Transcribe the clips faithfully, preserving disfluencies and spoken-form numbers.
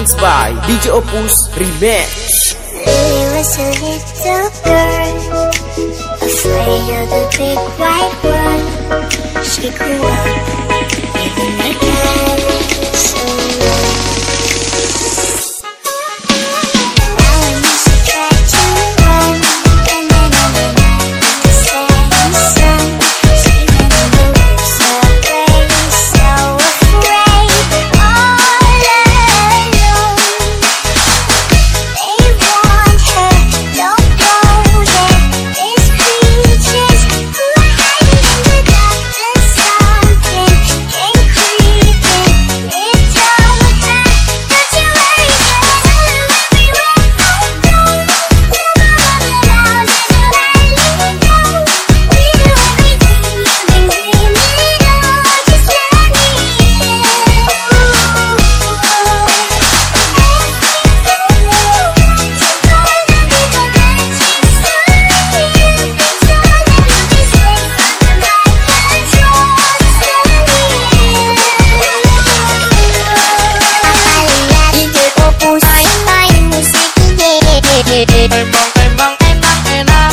Performance by D J Opus Remix. Lily was a little girl, afraid of the big white world. She grew up living a castle. Now when she tried to run, and then on the night with the setting sun, she ran in the woods so brave, so afraid, all alone. They warned her, don't go there. There's creatures who are hiding in the dark. There's something came creeping. It's all the time. Don't you worry, girl. Everywhere I go, never run around and nobody know. We do everything you've been dreaming of. Just let me in. Emang emang enak enak.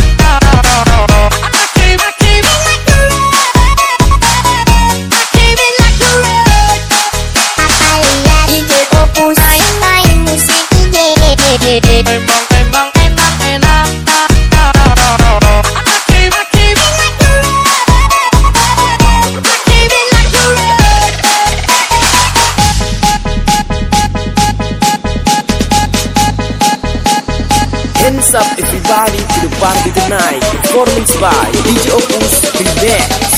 I keep I keep it like a road. I keep it like a road. D J Opus main musik ini. Emang emang enak enak. I keep I keep it like a road. I keep it like a road. Hands up everybody to the party tonight. Performance by D J Opus Remix.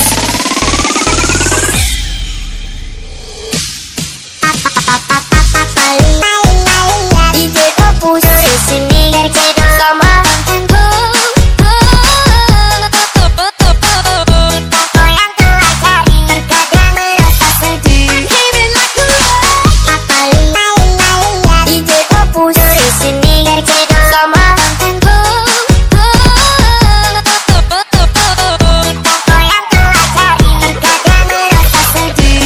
D J Opus sini sama yang telah cari terkadang merasa sedih. D J Opus sini sama yang telah cari terkadang merasa sedih.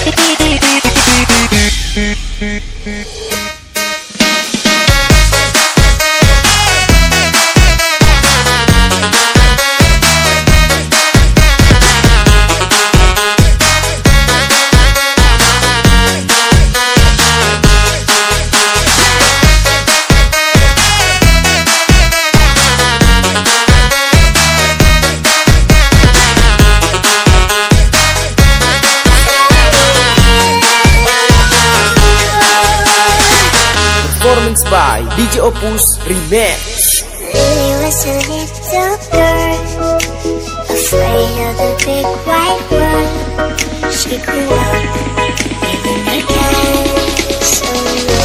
Performance by D J Opus Remix. Lily was a little girl, afraid of the big white world. She grew up living a castle.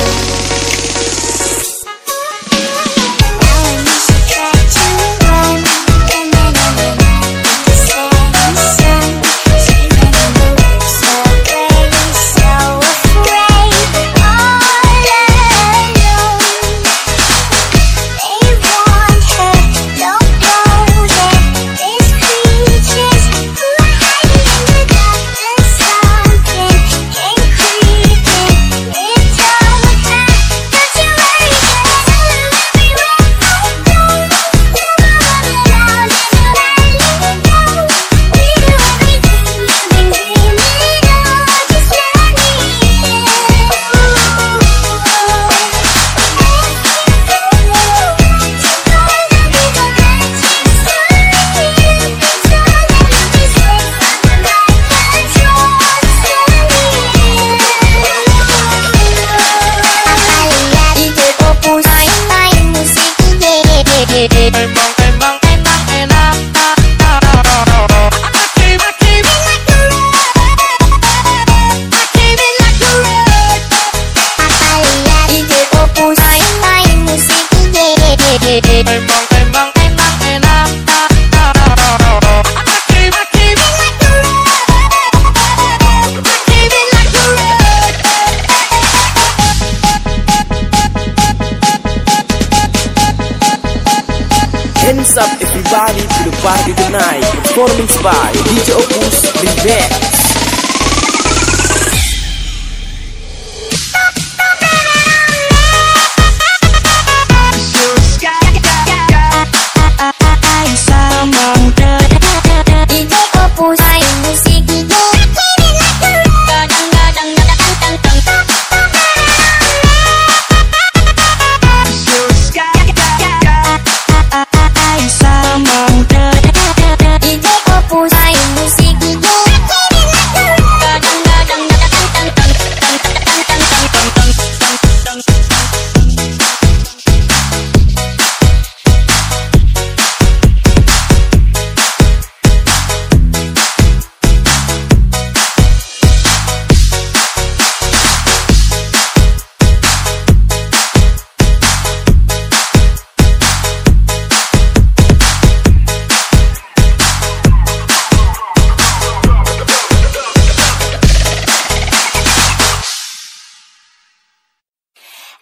Now when she tried to run, and then on the night with the setting sun, she ran in the woods so brave, so afraid, all alone. They warned her, don't go there. There's creatures who are hiding in the dark. There's something came creeping. It's all the time. Don't you worry, girl. Everywhere I go, never run around and nobody know. We do everything you've been dreaming of. Just let me in. D J Opus main musik ini. Emang emang enak enak. I keep I keep it like a road. I keep it like a road. D J Opus main musik ini. Emang emang enak enak. I keep I keep it like a road. I keep it like a road. Hands up everybody to the party tonight. Performance by D J Opus Remix.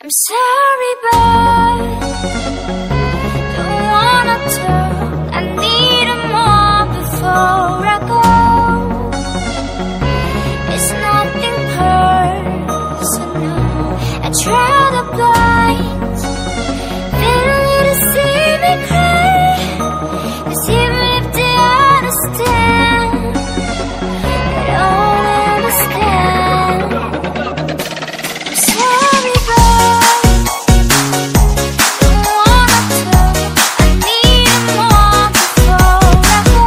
I'm sorry, but don't wanna talk. I need a more before I go. It's nothing personal. I try to blind, little you to see me cry. 'Cause even if they understand, they don't understand. I'm sorry, but don't wanna talk. I need more before I go.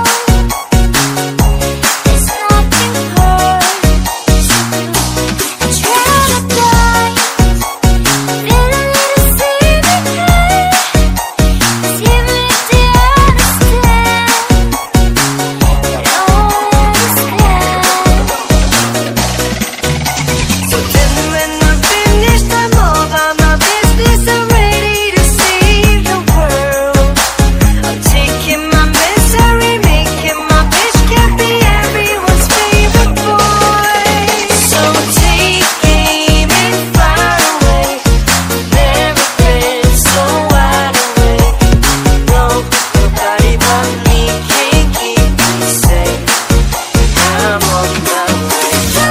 It's nothing personal. I try to blind, little you to see me cry. 'Cause even if they understand, they don't understand. So then when I'm finished, I'm all by my business. I'm ready to see the world. I'm taking my misery, making my bitch can't be everyone's favorite boy. So take aim and fire away. Never been so wide awake. No, nobody but me can keep me safe. I'm on my way.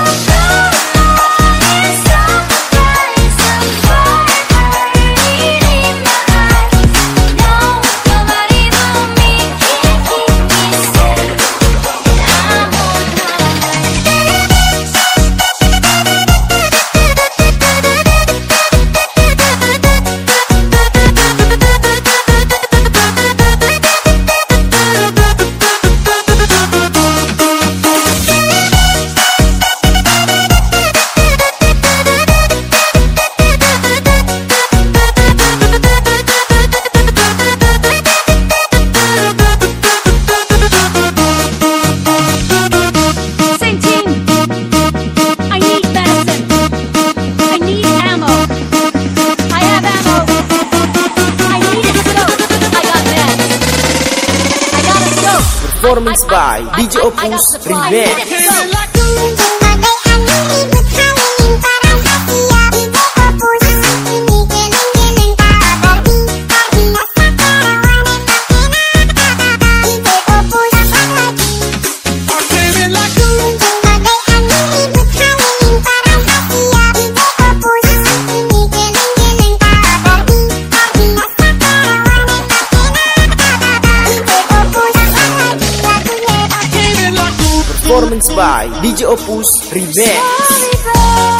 Same team. I need medicine. I need ammo. I have ammo. I need a scope. I got meds. I got a scope. Performance by D J I got Opus supplies. Remix. I need a scope. Performance by D J Opus Remix. Sorry, but